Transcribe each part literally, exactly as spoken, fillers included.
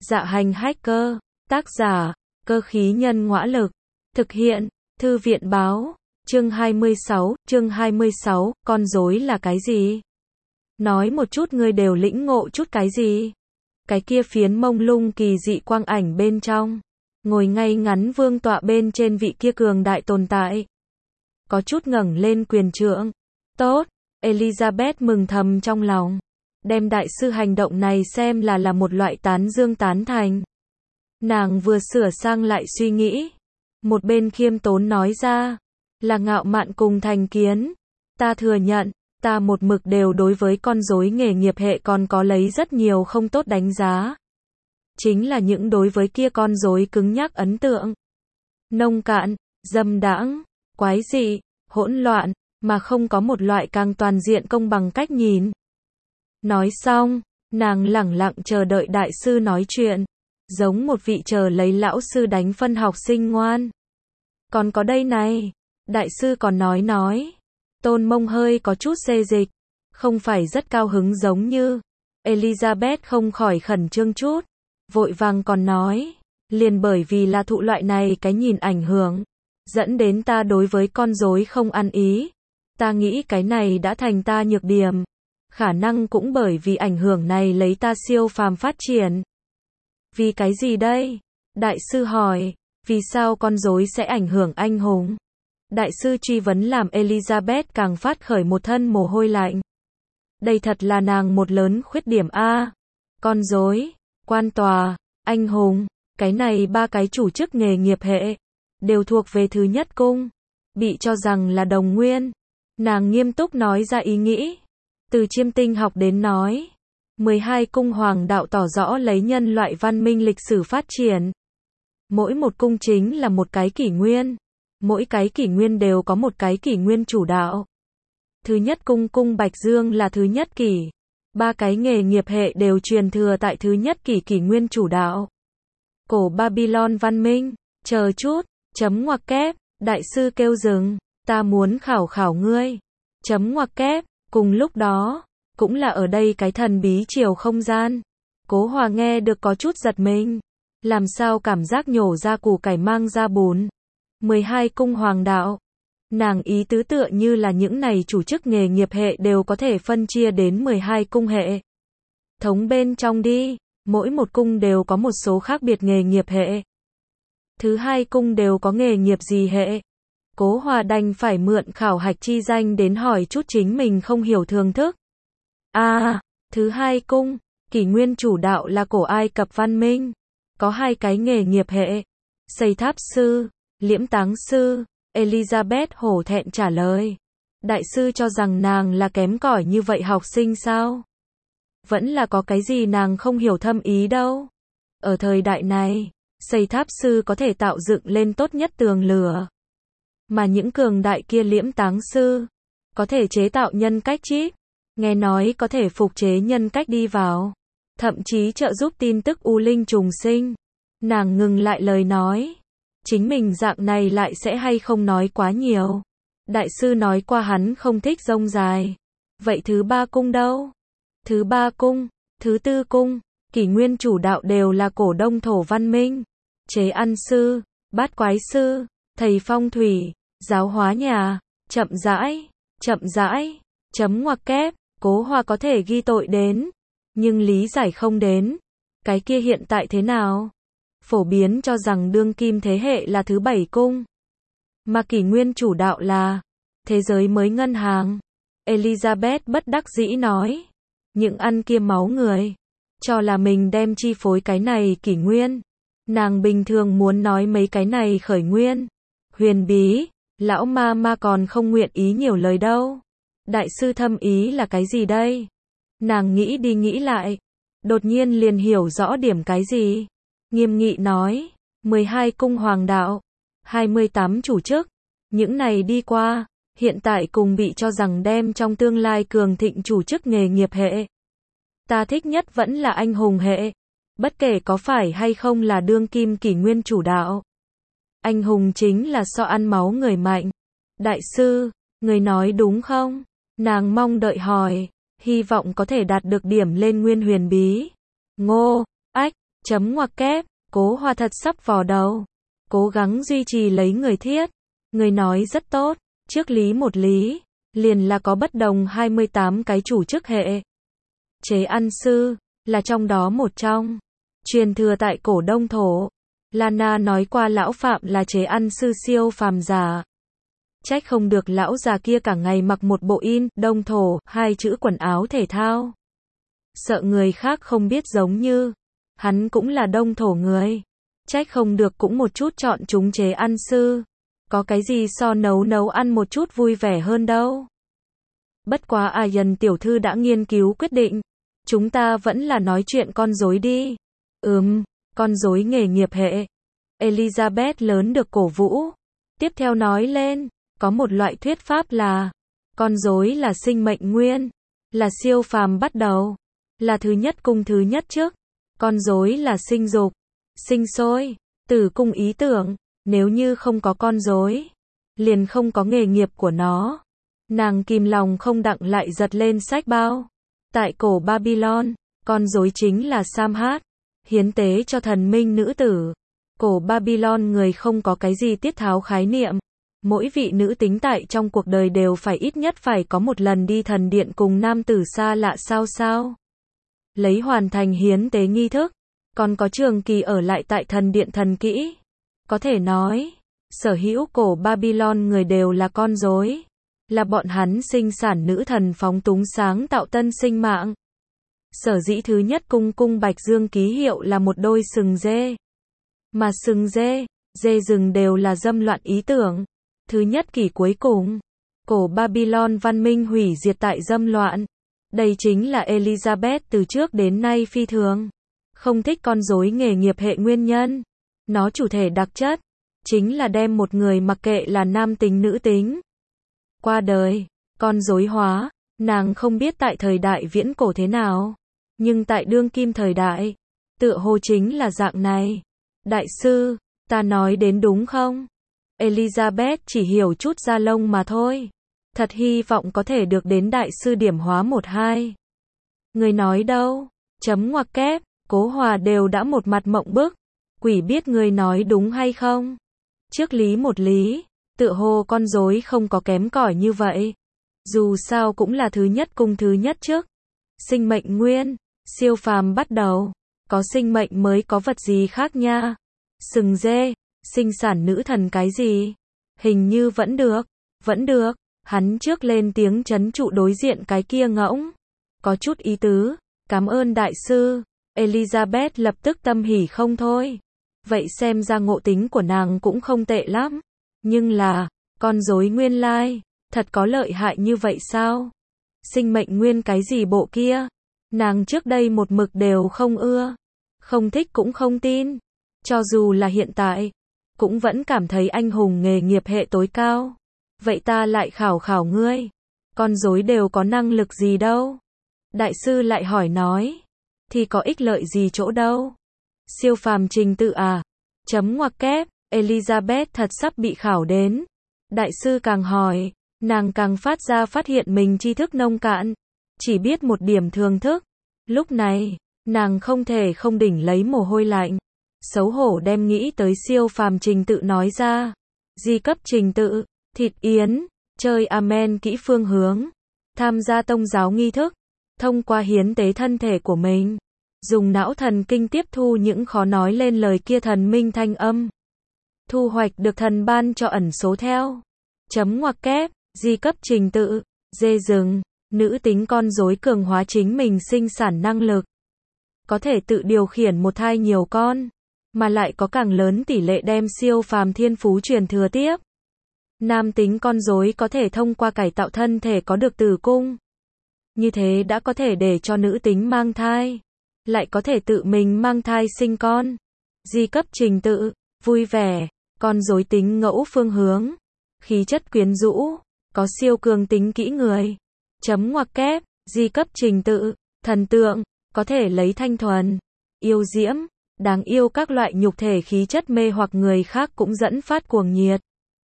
Dạ hành hacker, tác giả, cơ khí nhân ngõa lực, thực hiện, thư viện báo, chương hai mươi sáu, chương hai mươi sáu, con rối là cái gì? Nói một chút ngươi đều lĩnh ngộ chút cái gì? Cái kia phiến mông lung kỳ dị quang ảnh bên trong, ngồi ngay ngắn vương tọa bên trên vị kia cường đại tồn tại. Có chút ngẩng lên quyền trượng. Tốt, Elizabeth mừng thầm trong lòng. Đem đại sư hành động này xem là là một loại tán dương tán thành. Nàng vừa sửa sang lại suy nghĩ. Một bên khiêm tốn nói ra. Là ngạo mạn cùng thành kiến. Ta thừa nhận, ta một mực đều đối với con rối nghề nghiệp hệ còn có lấy rất nhiều không tốt đánh giá. Chính là những đối với kia con rối cứng nhắc ấn tượng. Nông cạn, dâm đãng, quái dị, hỗn loạn, mà không có một loại càng toàn diện công bằng cách nhìn. Nói xong, nàng lẳng lặng chờ đợi đại sư nói chuyện, giống một vị chờ lấy lão sư đánh phân học sinh ngoan. Còn có đây này, đại sư còn nói nói. Tôn Mông hơi có chút xê dịch, không phải rất cao hứng giống như. Elizabeth không khỏi khẩn trương chút, vội vàng còn nói, liền bởi vì là thụ loại này cái nhìn ảnh hưởng, dẫn đến ta đối với con rối không ăn ý. Ta nghĩ cái này đã thành ta nhược điểm. Khả năng cũng bởi vì ảnh hưởng này lấy ta siêu phàm phát triển. Vì cái gì đây? Đại sư hỏi, vì sao con rối sẽ ảnh hưởng anh hùng? Đại sư truy vấn làm Elizabeth càng phát khởi một thân mồ hôi lạnh. Đây thật là nàng một lớn khuyết điểm a. Con rối, quan tòa, anh hùng, cái này ba cái chủ chức nghề nghiệp hệ, đều thuộc về thứ nhất cung, bị cho rằng là đồng nguyên. Nàng nghiêm túc nói ra ý nghĩ. Từ chiêm tinh học đến nói, mười hai cung hoàng đạo tỏ rõ lấy nhân loại văn minh lịch sử phát triển. Mỗi một cung chính là một cái kỷ nguyên. Mỗi cái kỷ nguyên đều có một cái kỷ nguyên chủ đạo. Thứ nhất cung cung Bạch Dương là thứ nhất kỷ. Ba cái nghề nghiệp hệ đều truyền thừa tại thứ nhất kỷ kỷ nguyên chủ đạo. Cổ Babylon văn minh, chờ chút, chấm ngoặc kép, đại sư kêu dừng, ta muốn khảo khảo ngươi. Chấm ngoặc kép, cùng lúc đó, cũng là ở đây cái thần bí chiều không gian. Cố Hòa nghe được có chút giật mình. Làm sao cảm giác nhổ ra củ cải mang ra bùn. mười hai cung hoàng đạo. Nàng ý tứ tựa như là những này chủ chức nghề nghiệp hệ đều có thể phân chia đến mười hai cung hệ. Thống bên trong đi, mỗi một cung đều có một số khác biệt nghề nghiệp hệ. Thứ hai cung đều có nghề nghiệp gì hệ? Cố Hòa đành phải mượn khảo hạch chi danh đến hỏi chút chính mình không hiểu thường thức. A, à, thứ hai cung, kỷ nguyên chủ đạo là cổ Ai Cập văn minh. Có hai cái nghề nghiệp hệ. Xây tháp sư, liễm táng sư. Elizabeth hổ thẹn trả lời. Đại sư cho rằng nàng là kém cỏi như vậy học sinh sao? Vẫn là có cái gì nàng không hiểu thâm ý đâu. Ở thời đại này, xây tháp sư có thể tạo dựng lên tốt nhất tường lửa. Mà những cường đại kia liễm táng sư, có thể chế tạo nhân cách chip. Nghe nói có thể phục chế nhân cách đi vào. Thậm chí trợ giúp tin tức u linh trùng sinh. Nàng ngừng lại lời nói. Chính mình dạng này lại sẽ hay không nói quá nhiều. Đại sư nói qua hắn không thích rông dài. Vậy thứ ba cung đâu? Thứ ba cung, thứ tư cung, kỷ nguyên chủ đạo đều là cổ đông thổ văn minh. Chế ăn sư, bát quái sư, thầy phong thủy, giáo hóa nhà, chậm rãi, chậm rãi, chấm ngoặc kép, Cố Hòa có thể ghi tội đến, nhưng lý giải không đến. Cái kia hiện tại thế nào? Phổ biến cho rằng đương kim thế hệ là thứ bảy cung. Mà kỷ nguyên chủ đạo là thế giới mới ngân hàng. Elizabeth bất đắc dĩ nói. Những ăn kia máu người. Cho là mình đem chi phối cái này kỷ nguyên. Nàng bình thường muốn nói mấy cái này khởi nguyên. Huyền bí, lão ma ma còn không nguyện ý nhiều lời đâu. Đại sư thâm ý là cái gì đây? Nàng nghĩ đi nghĩ lại. Đột nhiên liền hiểu rõ điểm cái gì. Nghiêm nghị nói, mười hai cung hoàng đạo, hai mươi tám chủ chức, những này đi qua, hiện tại cùng bị cho rằng đem trong tương lai cường thịnh chủ chức nghề nghiệp hệ. Ta thích nhất vẫn là anh hùng hệ, bất kể có phải hay không là đương kim kỷ nguyên chủ đạo. Anh hùng chính là so ăn máu người mạnh. Đại sư, người nói đúng không? Nàng mong đợi hỏi, hy vọng có thể đạt được điểm lên nguyên huyền bí. Ngô, ách. Chấm ngoặc kép, Cố Hoa thật sắp vò đầu. Cố gắng duy trì lấy người thiết. Người nói rất tốt, trước lý một lý, liền là có bất đồng hai mươi tám cái chủ chức hệ. Chế ăn sư, là trong đó một trong. Truyền thừa tại cổ Đông Thổ. Lana nói qua lão Phạm là chế ăn sư siêu phàm giả. Trách không được lão già kia cả ngày mặc một bộ in, Đông Thổ, hai chữ quần áo thể thao. Sợ người khác không biết giống như, hắn cũng là Đông Thổ người. Trách không được cũng một chút chọn chúng chế ăn sư. Có cái gì so nấu nấu ăn một chút vui vẻ hơn đâu. Bất quá à dần tiểu thư đã nghiên cứu quyết định. Chúng ta vẫn là nói chuyện con rối đi. Ừm, con rối nghề nghiệp hệ. Elizabeth lớn được cổ vũ. Tiếp theo nói lên, có một loại thuyết pháp là, con rối là sinh mệnh nguyên, là siêu phàm bắt đầu, là thứ nhất cung thứ nhất trước. Con rối là sinh dục, sinh sôi, tử cung ý tưởng, nếu như không có con rối, liền không có nghề nghiệp của nó. Nàng kìm lòng không đặng lại giật lên sách bao. Tại cổ Babylon, con rối chính là Samhat, hiến tế cho thần minh nữ tử. Cổ Babylon người không có cái gì tiết tháo khái niệm. Mỗi vị nữ tính tại trong cuộc đời đều phải ít nhất phải có một lần đi thần điện cùng nam tử xa lạ sao sao. Lấy hoàn thành hiến tế nghi thức, còn có trường kỳ ở lại tại thần điện thần kỹ. Có thể nói, sở hữu cổ Babylon người đều là con rối, là bọn hắn sinh sản nữ thần phóng túng sáng tạo tân sinh mạng. Sở dĩ thứ nhất cung cung bạch dương ký hiệu là một đôi sừng dê. Mà sừng dê, dê rừng đều là dâm loạn ý tưởng. Thứ nhất kỷ cuối cùng, cổ Babylon văn minh hủy diệt tại dâm loạn. Đây chính là Elizabeth từ trước đến nay phi thường không thích con rối nghề nghiệp hệ nguyên nhân. Nó chủ thể đặc chất, chính là đem một người mặc kệ là nam tính nữ tính. Qua đời, con rối hóa, nàng không biết tại thời đại viễn cổ thế nào. Nhưng tại đương kim thời đại, tựa hồ chính là dạng này. Đại sư, ta nói đến đúng không? Elizabeth chỉ hiểu chút da lông mà thôi. Thật hy vọng có thể được đến đại sư điểm hóa một hai. Người nói đâu? Chấm ngoặc kép, Cố Hòa đều đã một mặt mộng bức. Quỷ biết người nói đúng hay không? Trước lý một lý, tựa hồ con rối không có kém cỏi như vậy. Dù sao cũng là thứ nhất cung thứ nhất trước. Sinh mệnh nguyên, siêu phàm bắt đầu. Có sinh mệnh mới có vật gì khác nha. Sừng dê, sinh sản nữ thần cái gì? Hình như vẫn được, vẫn được. Hắn trước lên tiếng trấn trụ đối diện cái kia ngỗng. Có chút ý tứ, cảm ơn đại sư. Elizabeth lập tức tâm hỉ không thôi. Vậy xem ra ngộ tính của nàng cũng không tệ lắm. Nhưng là, con rối nguyên lai, thật có lợi hại như vậy sao? Sinh mệnh nguyên cái gì bộ kia? Nàng trước đây một mực đều không ưa. Không thích cũng không tin. Cho dù là hiện tại, cũng vẫn cảm thấy anh hùng nghề nghiệp hệ tối cao. Vậy ta lại khảo khảo ngươi. Con rối đều có năng lực gì đâu? Đại sư lại hỏi nói. Thì có ích lợi gì chỗ đâu? Siêu phàm trình tự à? Chấm ngoặc kép, Elizabeth thật sắp bị khảo đến. Đại sư càng hỏi, nàng càng phát ra phát hiện mình tri thức nông cạn. Chỉ biết một điểm thường thức. Lúc này, nàng không thể không đỉnh lấy mồ hôi lạnh. Xấu hổ đem nghĩ tới siêu phàm trình tự nói ra. Di cấp trình tự, thịt yến, chơi amen kỹ phương hướng, tham gia tông giáo nghi thức, thông qua hiến tế thân thể của mình, dùng não thần kinh tiếp thu những khó nói lên lời kia thần minh thanh âm, thu hoạch được thần ban cho ẩn số theo. Chấm ngoặc kép, di cấp trình tự, dê rừng, nữ tính con rối cường hóa chính mình sinh sản năng lực, có thể tự điều khiển một thai nhiều con, mà lại có càng lớn tỷ lệ đem siêu phàm thiên phú truyền thừa tiếp. Nam tính con rối có thể thông qua cải tạo thân thể có được tử cung. Như thế đã có thể để cho nữ tính mang thai, lại có thể tự mình mang thai sinh con. Di cấp trình tự, vui vẻ, con rối tính ngẫu phương hướng, khí chất quyến rũ, có siêu cường tính kỹ người. Chấm ngoặc kép, di cấp trình tự, thần tượng, có thể lấy thanh thuần, yêu diễm, đáng yêu các loại nhục thể khí chất mê hoặc người khác cũng dẫn phát cuồng nhiệt.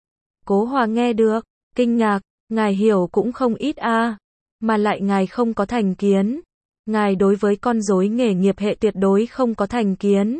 Cố Hòa nghe được, kinh ngạc, ngài hiểu cũng không ít a, mà lại ngài không có thành kiến. Ngài đối với con rối nghề nghiệp hệ tuyệt đối không có thành kiến.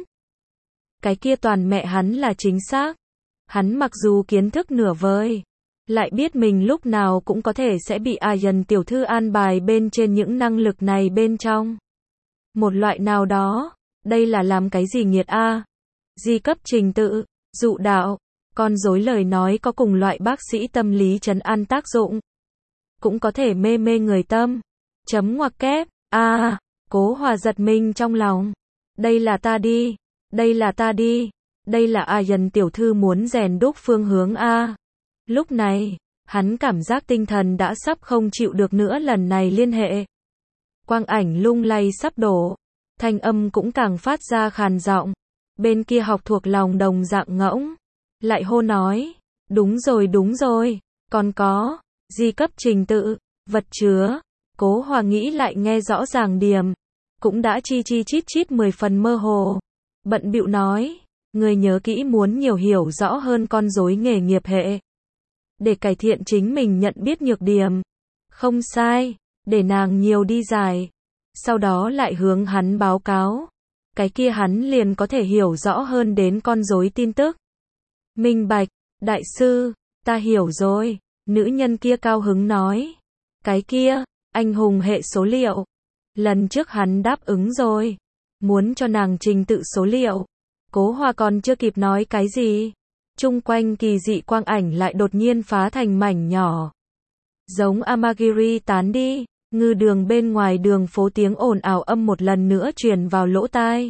Cái kia toàn mẹ hắn là chính xác. Hắn mặc dù kiến thức nửa vời, lại biết mình lúc nào cũng có thể sẽ bị Ian tiểu thư an bài bên trên những năng lực này bên trong. Một loại nào đó, đây là làm cái gì nghiệt a? Di cấp trình tự, dụ đạo, con rối lời nói có cùng loại bác sĩ tâm lý trấn an tác dụng. Cũng có thể mê mê người tâm. Chấm ngoặc kép, a, à, Cố Hòa giật mình trong lòng. Đây là ta đi, đây là ta đi, đây là Ian tiểu thư muốn rèn đúc phương hướng a. Lúc này, hắn cảm giác tinh thần đã sắp không chịu được nữa lần này liên hệ. Quang ảnh lung lay sắp đổ, thanh âm cũng càng phát ra khàn giọng. Bên kia học thuộc lòng đồng dạng ngỗng, lại hô nói, đúng rồi đúng rồi, còn có, di cấp trình tự, vật chứa. Cố Hòa nghĩ lại nghe rõ ràng điểm, cũng đã chi chi chít chít mười phần mơ hồ. Bận bịu nói, người nhớ kỹ muốn nhiều hiểu rõ hơn con rối nghề nghiệp hệ, để cải thiện chính mình nhận biết nhược điểm. Không sai, để nàng nhiều đi giải, sau đó lại hướng hắn báo cáo. Cái kia hắn liền có thể hiểu rõ hơn đến con rối tin tức. Minh bạch, đại sư, ta hiểu rồi, nữ nhân kia cao hứng nói. Cái kia, anh hùng hệ số liệu. Lần trước hắn đáp ứng rồi, muốn cho nàng trình tự số liệu. Cố Hòa còn chưa kịp nói cái gì, chung quanh kỳ dị quang ảnh lại đột nhiên phá thành mảnh nhỏ. Giống Amagiri tán đi, ngư đường bên ngoài đường phố tiếng ồn ào âm một lần nữa truyền vào lỗ tai.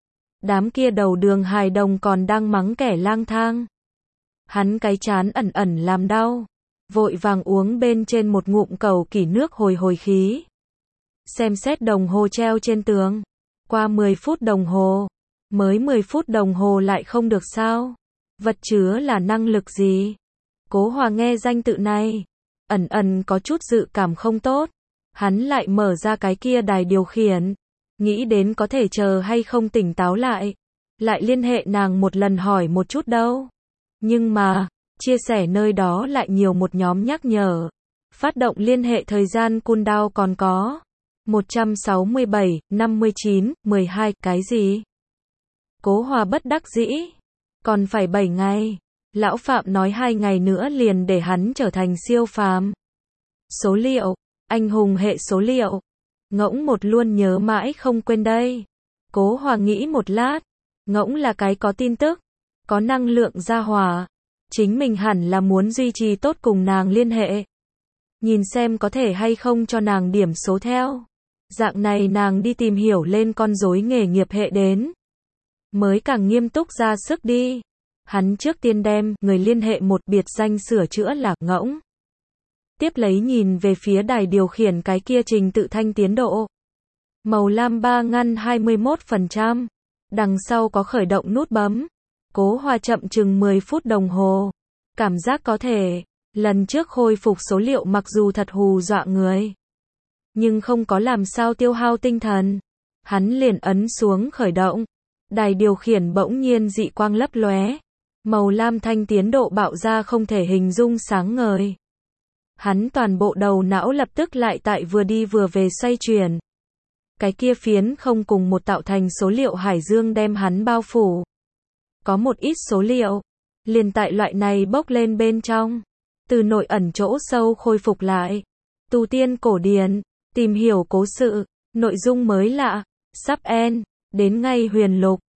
Đám kia đầu đường hài đồng còn đang mắng kẻ lang thang. Hắn cái chán ẩn ẩn làm đau, vội vàng uống bên trên một ngụm cầu kỷ nước hồi hồi khí. Xem xét đồng hồ treo trên tường, qua mười phút đồng hồ, mới mười phút đồng hồ lại không được sao? Vật chứa là năng lực gì? Cố Hòa nghe danh tự này, ẩn ẩn có chút dự cảm không tốt. Hắn lại mở ra cái kia đài điều khiển, nghĩ đến có thể chờ hay không tỉnh táo lại, lại liên hệ nàng một lần hỏi một chút đâu. Nhưng mà, chia sẻ nơi đó lại nhiều một nhóm nhắc nhở. Phát động liên hệ thời gian cooldown còn có một trăm sáu mươi bảy, năm mươi chín, mười hai, cái gì? Cố Hòa bất đắc dĩ, còn phải bảy ngày. Lão Phạm nói hai ngày nữa liền để hắn trở thành siêu phàm. Số liệu, anh hùng hệ số liệu. Ngỗng một luôn nhớ mãi không quên đây. Cố Hòa nghĩ một lát, ngỗng là cái có tin tức, có năng lượng gia hỏa. Chính mình hẳn là muốn duy trì tốt cùng nàng liên hệ. Nhìn xem có thể hay không cho nàng điểm số theo. Dạng này nàng đi tìm hiểu lên con rối nghề nghiệp hệ đến. Mới càng nghiêm túc ra sức đi. Hắn trước tiên đem người liên hệ một biệt danh sửa chữa là ngỗng. Tiếp lấy nhìn về phía đài điều khiển cái kia trình tự thanh tiến độ. Màu lam ba ngăn hai mươi mốt phần trăm. Đằng sau có khởi động nút bấm. Cố Hòa chậm chừng mười phút đồng hồ. Cảm giác có thể. Lần trước khôi phục số liệu mặc dù thật hù dọa người, nhưng không có làm sao tiêu hao tinh thần. Hắn liền ấn xuống khởi động. Đài điều khiển bỗng nhiên dị quang lấp lóe. Màu lam thanh tiến độ bạo ra không thể hình dung sáng ngời. Hắn toàn bộ đầu não lập tức lại tại vừa đi vừa về xoay chuyển. Cái kia phiến không cùng một tạo thành số liệu hải dương đem hắn bao phủ. Có một ít số liệu, liền tại loại này bốc lên bên trong. Từ nội ẩn chỗ sâu khôi phục lại. Tu tiên cổ điển, tìm hiểu cố sự, nội dung mới lạ, sắp end, đến ngay huyền lục.